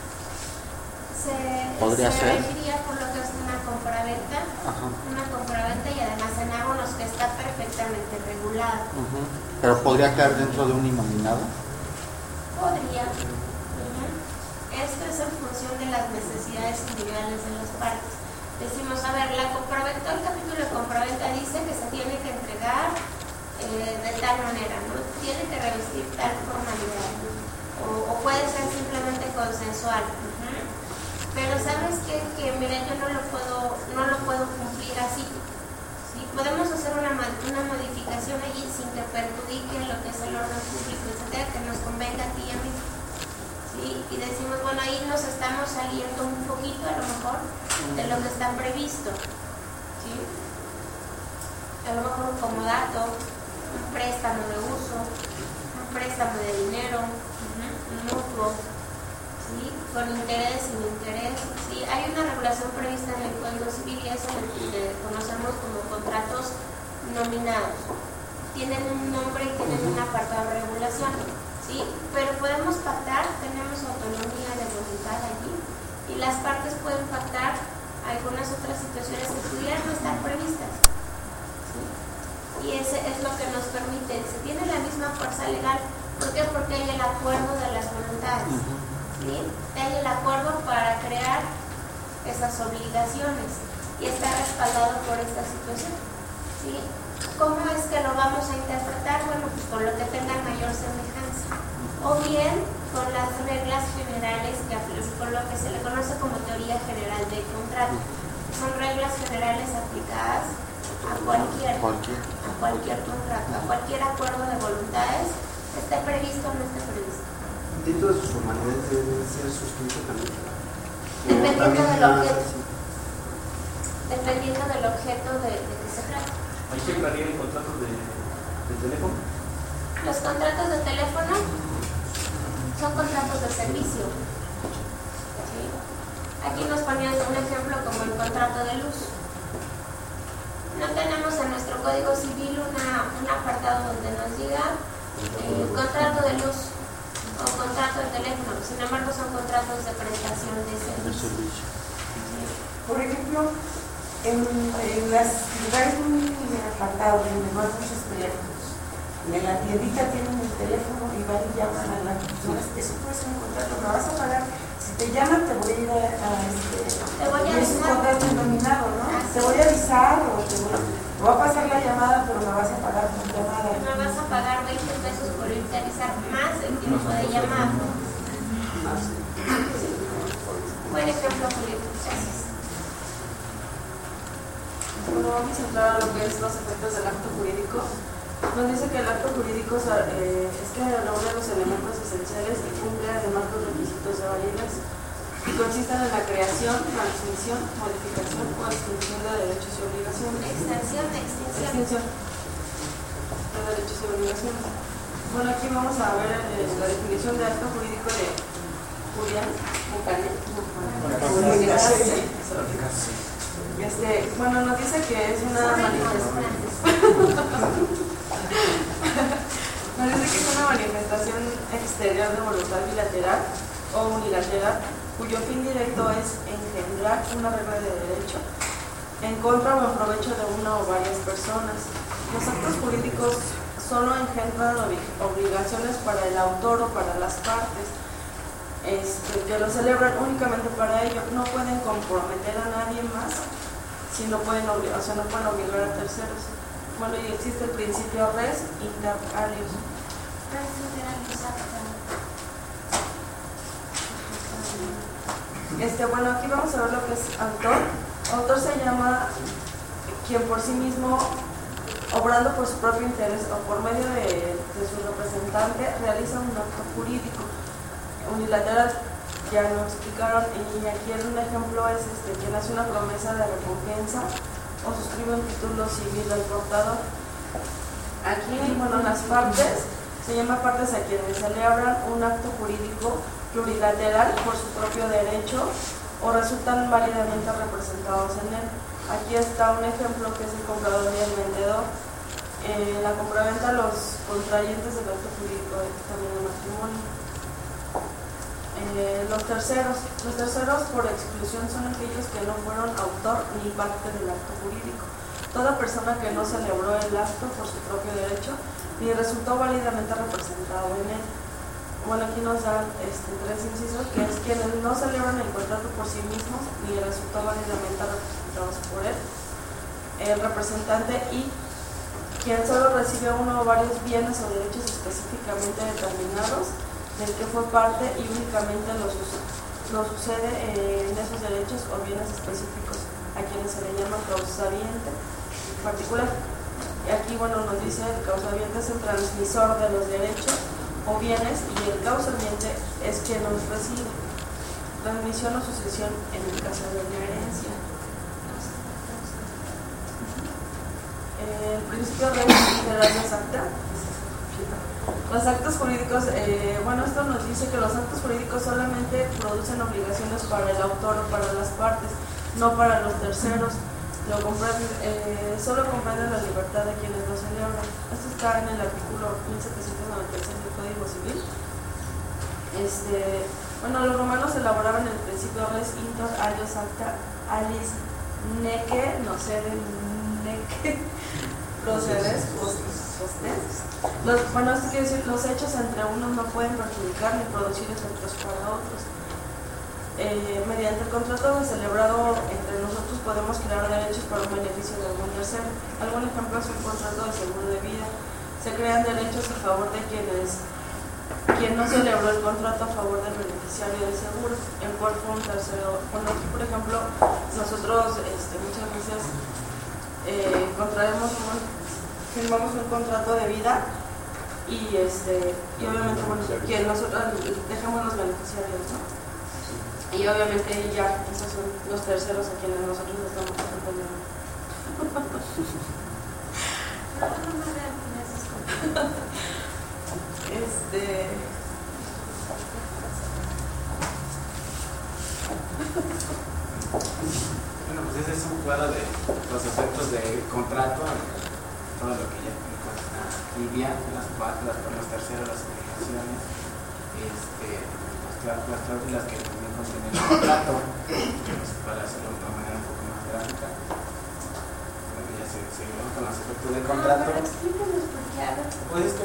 Se, Podría se ser. regiría por lo que es una compraventa, Ajá. una compraventa y además en abonos que está perfectamente regulado. Ujú. Pero podría caer dentro de un innominado. Podría. Ujú. Esto es en función de las necesidades individuales de las partes. Decimos, a ver, la compraventa, el capítulo de compraventa dice que se tiene que entregar eh, de tal manera, ¿no? Tiene que revestir tal formalidad, ¿no? o, o puede ser simplemente consensual. Ujú. Pero sabes qué? Que mira, yo no lo puedo, no lo puedo cumplir así. ¿Sí? Podemos hacer una, una modificación allí sin que perjudique lo que es el orden público, etcétera, que nos convenga a ti y a mí. ¿Sí? Y decimos, bueno, ahí nos estamos saliendo un poquito a lo mejor de lo que está previsto. ¿Sí? A lo mejor un comodato, un préstamo de uso, un préstamo de dinero, uh-huh, un mutuo, ¿sí? Con interés, sin interés. ¿Sí? Hay una regulación prevista en el Código Civil y eso lo que conocemos como contratos nominados. Tienen un nombre y tienen un apartado de regulación. ¿Sí? Pero podemos pactar, tenemos autonomía de voluntad allí y las partes pueden pactar algunas otras situaciones que pudieran no estar previstas. ¿Sí? Y ese es lo que nos permite, se tiene la misma fuerza legal. ¿Por qué? Porque hay el acuerdo de las voluntades. ¿Sí? Hay el acuerdo para crear esas obligaciones y está respaldado por esta situación. ¿Sí? ¿Cómo es que lo vamos a interpretar? Bueno, pues con lo que tenga mayor semejanza. O bien con las reglas generales, que con lo que se le conoce como teoría general del contrato. Son reglas generales aplicadas a cualquier, Cualquier. a cualquier contrato, a cualquier acuerdo de voluntades, esté previsto o no esté previsto. dentro de sus formalidades debe ser suscrito también. Dependiendo del objeto. Dependiendo del objeto de, de que se trata. ¿Hay que entraría el contrato de, de teléfono? Los contratos de teléfono son contratos de servicio. ¿Sí? Aquí nos ponían un ejemplo como el contrato de luz. No tenemos en nuestro Código Civil una, un apartado donde nos diga eh, contrato de luz o contrato de teléfono. Sin embargo, son contratos de prestación de servicio. ¿Sí? Por ejemplo, en, en los lugares muy apartados donde no hay muchos teléfonos, en la tiendita tienen el teléfono y van y llaman a las personas. Eso puede ser un contrato, me vas a pagar. Si te llaman, te voy a ir a, a este. Te voy a es un avisar. contrato denominado, ¿no? Así Te voy a avisar o te voy, te voy a pasar la llamada, pero me vas a pagar por llamada. Me vas a pagar veinte pesos por irte a avisar más el tiempo de llamada. Buen ejemplo, Julio. Gracias. Bueno, vamos a entrar a lo que es los efectos del acto jurídico. Nos dice que el acto jurídico eh, es que reúne los elementos esenciales y cumple además los requisitos de validez y consisten en la creación, transmisión, modificación o extinción de derechos y obligaciones. Extensión, extinción. Extinción de derechos y obligaciones. Bueno, aquí vamos a ver eh, la definición de acto jurídico de Julián Bucanet. Este, bueno, nos dice que es una manifestación. Nos dice que es una manifestación exterior de voluntad bilateral o unilateral cuyo fin directo es engendrar una regla de derecho en contra o en provecho de una o varias personas. Los actos jurídicos solo engendran obligaciones para el autor o para las partes. este, que lo celebran únicamente para ello. No pueden comprometer a nadie más, si no pueden obligar, o sea, no pueden obligar a terceros. Bueno, y existe el principio res inter alios. Este, bueno, aquí vamos a ver lo que es autor. Autor se llama quien por sí mismo, obrando por su propio interés o por medio de, de su representante, realiza un acto jurídico unilateral. Ya lo explicaron, y aquí un ejemplo es este, quien hace una promesa de recompensa o suscribe un título civil al portador. Aquí, bueno, las partes, se llama partes a quienes celebran un acto jurídico plurilateral por su propio derecho o resultan válidamente representados en él. Aquí está un ejemplo que es el comprador y el vendedor. En eh, la compraventa, los contrayentes del acto jurídico, también el matrimonio. Eh, los terceros. Los terceros por exclusión son aquellos que no fueron autor ni parte del acto jurídico. Toda persona que no celebró el acto por su propio derecho ni resultó válidamente representado en él. Bueno, aquí nos dan este, tres incisos, que es quienes no celebran el contrato por sí mismos ni resultó válidamente representados por él, el representante, y quien solo recibe uno o varios bienes o derechos específicamente determinados del que fue parte y únicamente lo, lo sucede en esos derechos o bienes específicos, a quienes se le llama causaviente particular. Y aquí, bueno, nos dice el causaviente es el transmisor de los derechos o bienes y el causaviente es quien los recibe. Transmisión o sucesión en el caso de una herencia. El principio de res acta. Los actos jurídicos, eh, bueno, esto nos dice que los actos jurídicos solamente producen obligaciones para el autor o para las partes, no para los terceros. Lo comprenden, eh, solo comprenden la libertad de quienes lo celebran. Esto está en el artículo mil setecientos noventa y seis del Código Civil. Este, bueno, los romanos elaboraban el principio res inter alios acta alis neque, no sé, de neque, procedes, postes. Los, bueno, esto quiere decir, los hechos entre unos no pueden perjudicar ni producir efectos para otros. Eh, mediante el contrato celebrado entre nosotros podemos crear derechos para un beneficio de algún tercero. Algún ejemplo es un contrato de seguro de vida. Se crean derechos a favor de quienes quien no celebró el contrato a favor del beneficiario del seguro, el cual fue un tercero. Cuando aquí, por ejemplo, nosotros este, muchas veces eh, contraemos un, firmamos un contrato de vida y este y obviamente, bueno, que nosotros dejamos los beneficiarios, ¿no? Y obviamente ya esos son los terceros a quienes nosotros estamos acompañando. Este. Bueno, pues ese es un cuadro de los efectos del contrato, todo lo que ya explicó Livia, las partes, las, los terceros, las obligaciones, este, las, las cláusulas que también contienen el contrato, pues, para hacerlo de una manera un poco más gráfica. Bueno, ya se, seguimos con los efectos del contrato. No, pero explícanos por qué, a ver. Pues es que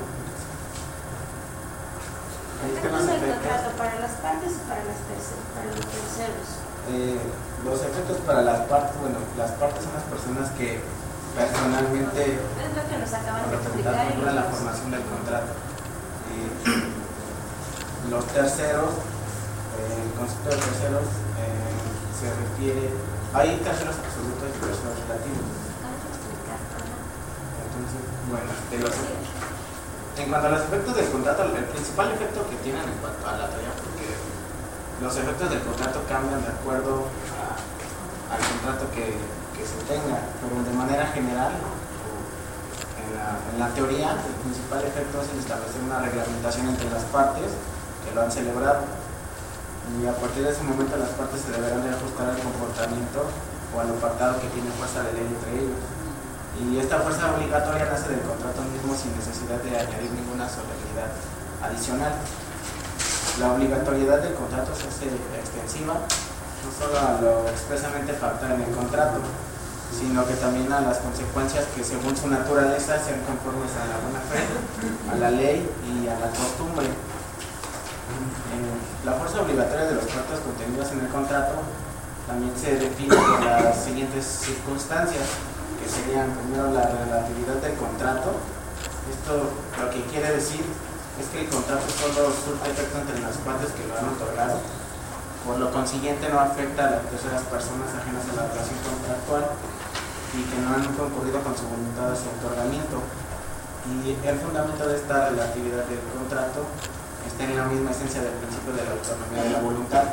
Efectos del contrato para las partes y para, las terceros, para los terceros. Eh, los efectos para las partes, bueno, las partes son las personas que personalmente es lo que nos acaban de explicar representan la formación del contrato. Eh, los terceros, eh, el concepto de terceros eh, se refiere, hay terceros absolutos y terceros relativos. Entonces, bueno, de los en cuanto a los efectos del contrato, el principal efecto que tienen en cuanto a la teoría, porque los efectos del contrato cambian de acuerdo a, al contrato que, que se tenga, pero de manera general, en la, en la teoría, el principal efecto es el establecer una reglamentación entre las partes que lo han celebrado, y a partir de ese momento las partes se deberán de ajustar al comportamiento o al apartado que tiene fuerza de ley entre ellos. Y esta fuerza obligatoria nace del contrato mismo sin necesidad de añadir ninguna solemnidad adicional. La obligatoriedad del contrato se hace extensiva no solo a lo expresamente pactado en el contrato, sino que también a las consecuencias que según su naturaleza sean conformes a la buena fe, a la ley y a la costumbre. Eh, la fuerza obligatoria de los pactos contenidos en el contrato también se define por las siguientes circunstancias, que serían primero la relatividad del contrato. Esto lo que quiere decir es que el contrato solo surte efecto entre las partes que lo han otorgado, por lo consiguiente no afecta a las terceras personas ajenas a la relación contractual y que no han concurrido con su voluntad a su otorgamiento. Y el fundamento de esta relatividad del contrato está en la misma esencia del principio de la autonomía de la voluntad.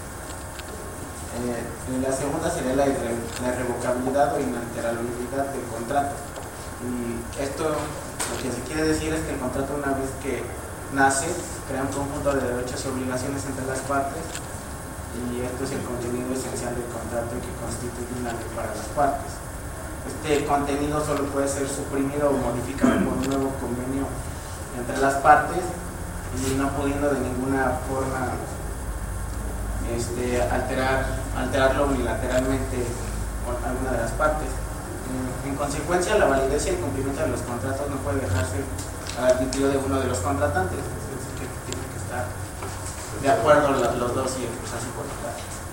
Eh, la segunda sería la, irre, la irrevocabilidad o inalterabilidad del contrato. Y esto lo que se quiere decir es que el contrato, una vez que nace, crea un conjunto de derechos y obligaciones entre las partes, y esto es el contenido esencial del contrato que constituye una ley para las partes. Este contenido solo puede ser suprimido o modificado por un nuevo convenio entre las partes y no pudiendo de ninguna forma este, alterar, alterarlo unilateralmente por alguna de las partes. En, en consecuencia, la validez y el cumplimiento de los contratos no puede dejarse al arbitrio de uno de los contratantes, es decir, que tienen que estar de acuerdo los dos y pues así por estar.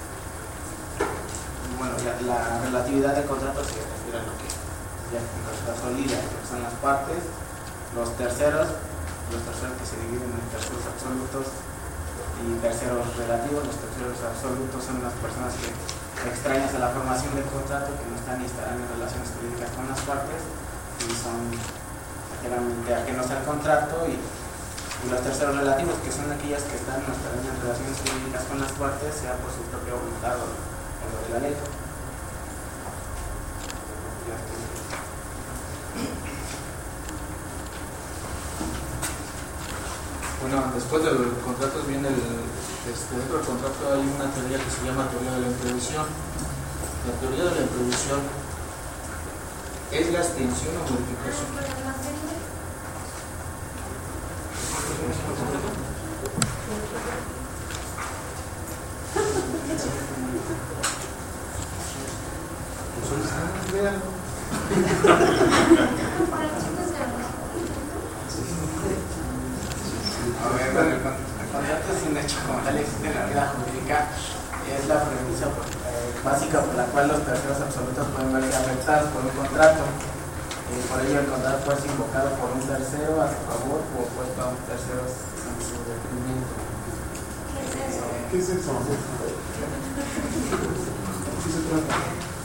Bueno, la, la relatividad del contrato se refiere a lo que ya consolida, que son las partes, los terceros, los terceros que se dividen en terceros absolutos y terceros relativos. Los terceros absolutos son las personas que extrañas a la formación del contrato, que no están ni estarán en relaciones jurídicas con las partes y son generalmente ajenos al contrato, y, y los terceros relativos, que son aquellas que están no estarán en relaciones jurídicas con las partes, sea por su propia voluntad o o lo de la ley. Bueno, después del contrato viene el, este, dentro del contrato hay una teoría que se llama teoría de la imprevisión. La teoría de la imprevisión es la extinción o modificación. A ver, bueno, el contrato es un hecho como tal, existe en la vida jurídica, es la premisa eh, básica por la cual los terceros absolutos pueden verse afectados por un contrato. Eh, por ello, el contrato puede ser invocado por un tercero a su favor o opuesto a un tercero en su detrimento. ¿Qué es eso? ¿Qué se trata?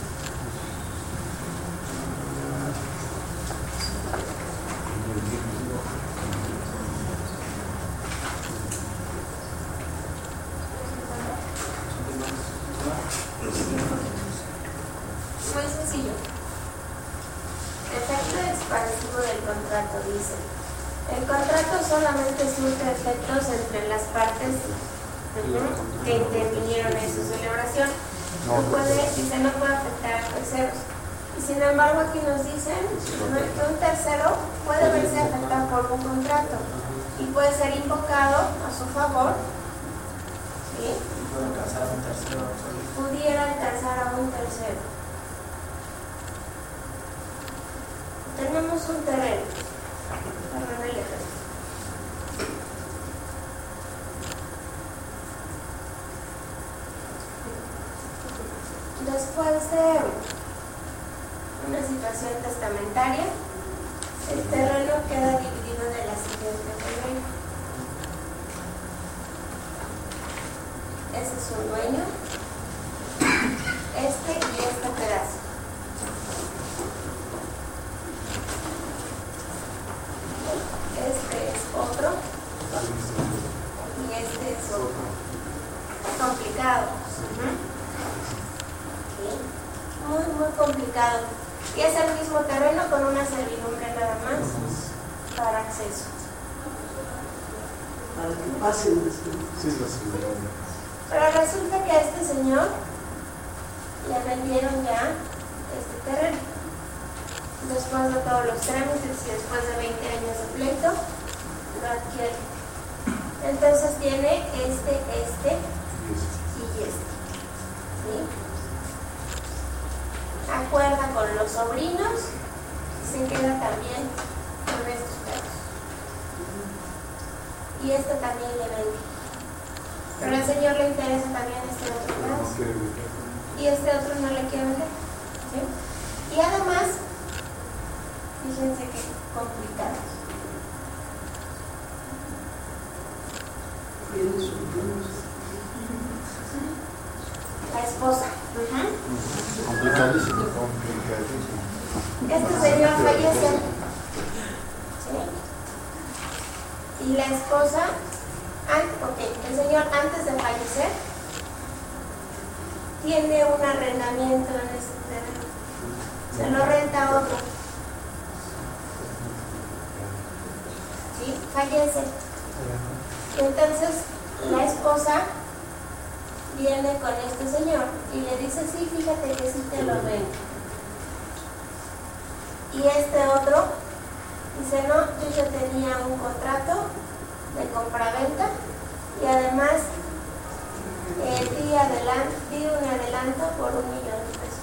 Muy sencillo. Efecto expansivo del contrato dice: el contrato solamente surte efectos entre las partes que intervinieron en su celebración. No puede, dice, no puede afectar a terceros. Y sin embargo aquí nos dicen que un tercero puede verse afectado por un contrato y puede ser invocado a su favor, ¿sí? Puede alcanzar a un tercero absoluto. Pudiera alcanzar a un tercero. Tenemos un terreno. Perdón el ejemplo. Después de una situación testamentaria, el terreno queda dividido de la siguiente manera. Ese es un dueño, este y este pedazo. Este es otro y este es otro. Complicado. ¿Sí? Muy, muy complicado. Y es el mismo terreno con una servidumbre nada más para acceso. Para que pasen. Sí, es la servidumbre. Pero resulta que a este señor le vendieron ya este terreno. Después de todos los trámites y después de veinte años de pleito, lo adquiere. Entonces tiene este, este y este. ¿Sí? Acuerda con los sobrinos y se queda también con estos perros. Y este también le vende. Pero señor le interesa también este otro pedazo. Y este otro no le quiere vender. ¿Sí? Y además, fíjense que complicado. La esposa. Uh-huh. Complicadísimo. Este señor fallece. ¿Sí? Y la esposa, ok, el señor antes de fallecer tiene un arrendamiento en este terreno. Se lo renta a otro. ¿Sí? Fallece. Y entonces la esposa viene con este señor y le dice, sí, fíjate que sí te lo vendo. Y este otro dice, no, yo ya tenía un contrato de compraventa y además eh, di, adelan- di un adelanto por un millón de pesos.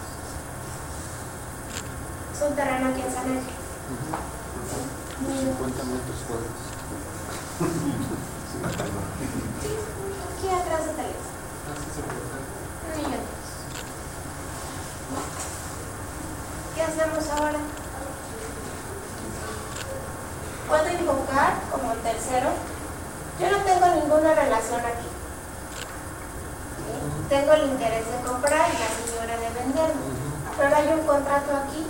Es un terreno aquí en San Ángel. cincuenta metros cuadrados. Aquí atrás de Talés. Un millón de pesos. ¿Qué hacemos ahora? Puedo invocar como tercero. Yo no tengo ninguna relación aquí. ¿Sí? Tengo el interés de comprar y la señora de venderme. Pero hay un contrato aquí.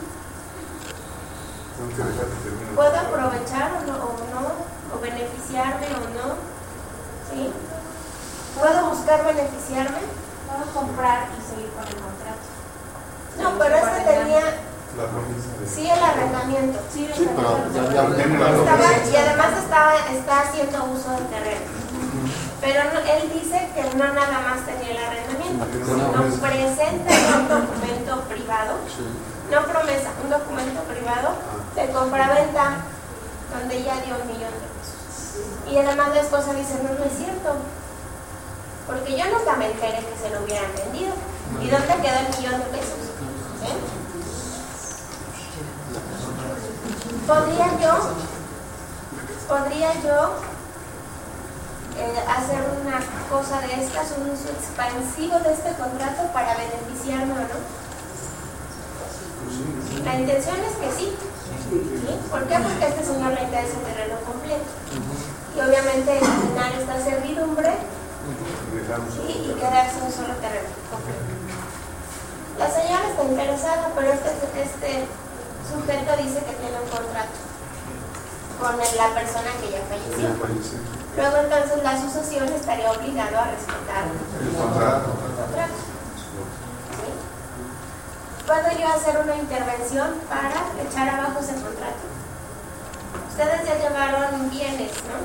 ¿Puedo aprovechar o no? O, no, o beneficiarme o no? ¿Sí? ¿Puedo buscar beneficiarme? Puedo comprar y seguir con el contrato. No, pero este tenía sí el arrendamiento. Sí, Sí, pero ya, ya, Estaba, y además estaba, está haciendo uso del terreno. Pero no, él dice que no nada más tenía el arrendamiento, sino presenta un documento privado, no promesa, un documento privado de compraventa donde ya dio un millón de pesos. Y además la esposa dice, no, no es cierto, porque yo nunca me enteré que se lo hubieran vendido. ¿Y dónde quedó el millón de pesos? ¿Sí? ¿Podría yo, podría yo eh, hacer una cosa de estas, un uso expansivo de este contrato para beneficiarme o no? La intención es que sí. ¿Sí? ¿Por qué? Porque a este señor le interesa el terreno completo. Y obviamente eliminar esta servidumbre, ¿sí? Y quedarse un solo terreno completo. La señora está interesada, pero este, este sujeto dice que tiene un contrato con la persona que ya falleció. Luego entonces la sucesión estaría obligado a respetar el contrato. ¿Sí? ¿Puedo yo hacer una intervención para echar abajo ese contrato? Ustedes ya llevaron bienes, ¿no?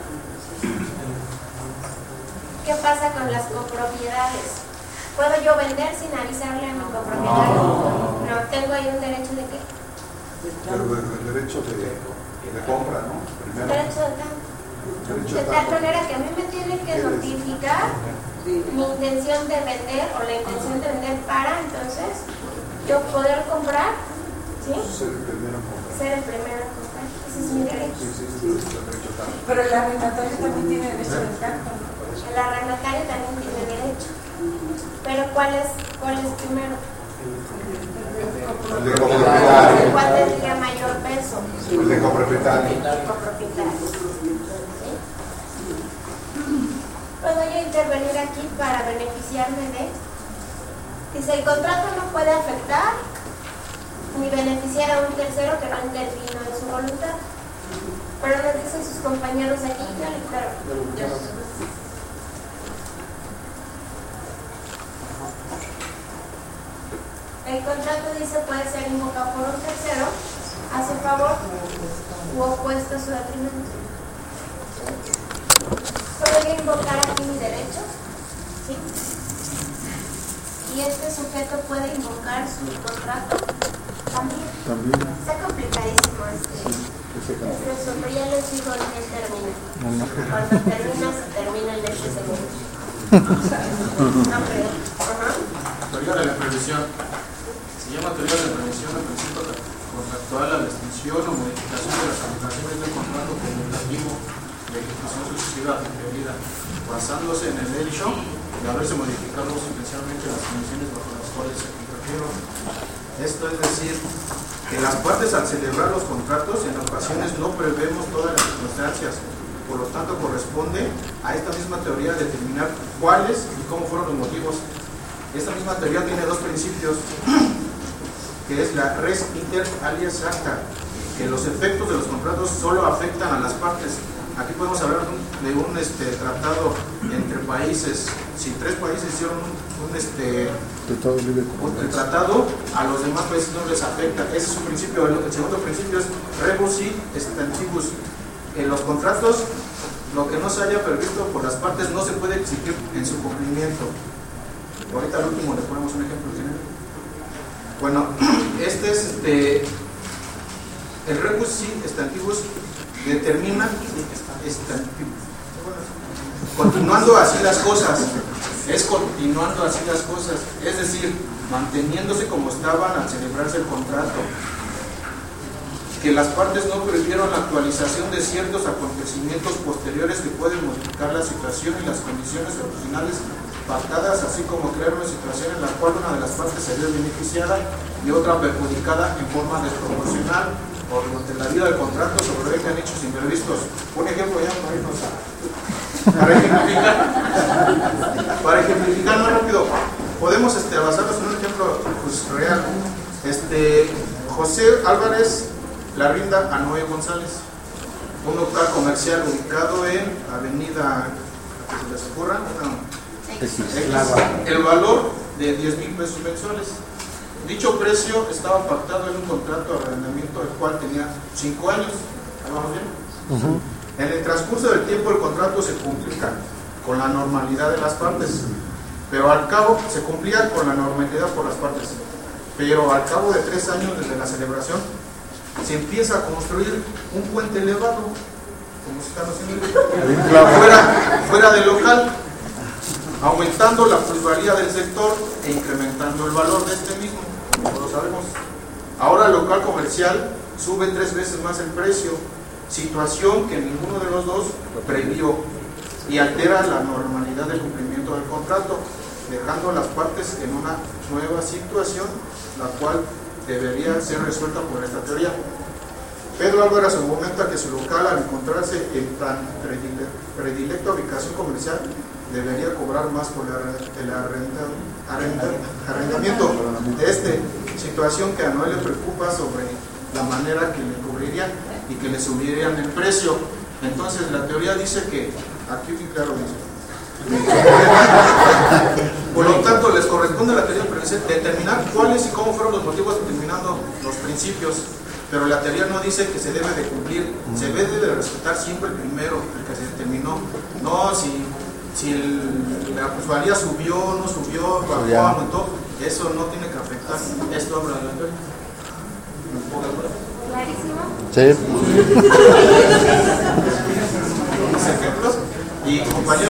¿Qué pasa con las copropiedades? ¿Puedo yo vender sin avisarle a mi copropietario? No, no tengo ahí un derecho de qué. Pero el derecho de, de compra, ¿no? Primero. Derecho de tal. De tal manera que a mí me tiene que notificar mi intención de vender o la intención de vender para entonces yo poder comprar, ¿sí? Ser el primero en comprar. Ser el primero en comprar. Ese es mi derecho. Sí, sí, sí, sí, el derecho tal. Pero el arrendatario también tiene derecho de canto, ¿no? El arrendatario también tiene derecho. Pero ¿cuál es, cuál es primero? El de copropietario. ¿Cuál tendría mayor peso? El de copropietario. El copropietario. ¿Sí? ¿Puedo yo intervenir aquí para beneficiarme de? Dice, el contrato no puede afectar ni beneficiar a un tercero que no intervino en su voluntad. Pero nos dicen sus compañeros aquí, ya le claro. El contrato dice puede ser invocado por un tercero a su favor u opuesto a su detrimento. ¿Puedo yo invocar aquí mi derecho? ¿Sí? Y este sujeto puede invocar su contrato también. También. Está complicadísimo este. Este asunto, ya les digo en qué termina. Cuando termina, se termina en este segundo. No creo. Ajá. Teoría de la previsión. Se llama teoría de la previsión al principio contractual a la extinción o modificación de las obligaciones del contrato comunicativo de ejecución sucesiva requerida, basándose en el hecho de haberse modificado sustancialmente las condiciones bajo las cuales se contrajeron. Esto es decir, que las partes al celebrar los contratos en ocasiones no prevemos todas las circunstancias, por lo tanto corresponde a esta misma teoría determinar cuáles y cómo fueron los motivos. Esta misma teoría tiene dos principios, que es la res inter alias acta, que los efectos de los contratos solo afectan a las partes. Aquí podemos hablar de un, de un este, tratado entre países. Si tres países hicieron un, un, este, tratado libre un tratado, a los demás países no les afecta. Ese es un principio. El segundo principio es rebus sic stantibus. En los contratos, lo que no se haya previsto por las partes no se puede exigir en su cumplimiento. Ahorita al último le ponemos un ejemplo. ¿Sí? Bueno, este es este, el rebus sic stantibus determina stantibus. Continuando así las cosas, es continuando así las cosas, es decir, manteniéndose como estaban al celebrarse el contrato. Que las partes no previeron la actualización de ciertos acontecimientos posteriores que pueden modificar la situación y las condiciones originales pactadas, así como crear una situación en la cual una de las partes se ve beneficiada y otra perjudicada en forma desproporcional por durante la vida del contrato sobrevengan hechos imprevistos. Un ejemplo ya para irnos a, para ejemplificar para ejemplificar más rápido, podemos este, basarnos en un ejemplo pues, real. Este, José Álvarez Larrinda a Noé González, un local comercial ubicado en Avenida, que se les ocurra, no, X, el valor de diez mil pesos mensuales. Dicho precio estaba pactado en un contrato de arrendamiento, el cual tenía cinco años. ¿Vamos bien? Uh-huh. En el transcurso del tiempo el contrato se cumplía con la normalidad de las partes, pero al cabo se cumplía con la normalidad por las partes, pero al cabo de tres años desde la celebración se empieza a construir un puente elevado, como se están haciendo, fuera, fuera del local, aumentando la plusvalía del sector e incrementando el valor de este mismo, como lo sabemos. Ahora el local comercial sube tres veces más el precio, situación que ninguno de los dos previó y altera la normalidad del cumplimiento del contrato, dejando a las partes en una nueva situación, la cual debería ser resuelta por esta teoría. Pedro Álvarez argumenta que su local, al encontrarse en tan predilecta ubicación comercial, debería cobrar más por el arrenda, arrenda, arrendamiento de este, situación que a Noé le preocupa sobre la manera que le cubrirían y que le subirían el precio. Entonces la teoría dice que, aquí bien claro dice, por lo tanto les corresponde a la teoría determinar cuáles y cómo fueron los motivos determinando los principios, pero la teoría no dice que se debe de cumplir, se debe de respetar siempre el primero, el que se determinó, no si, si el, la plusvalía subió, no subió, bajó, aumentó, eso no tiene que afectar. Esto habla de la teoría. ¿Clarísimo? Sí. Ejemplos y compañeros.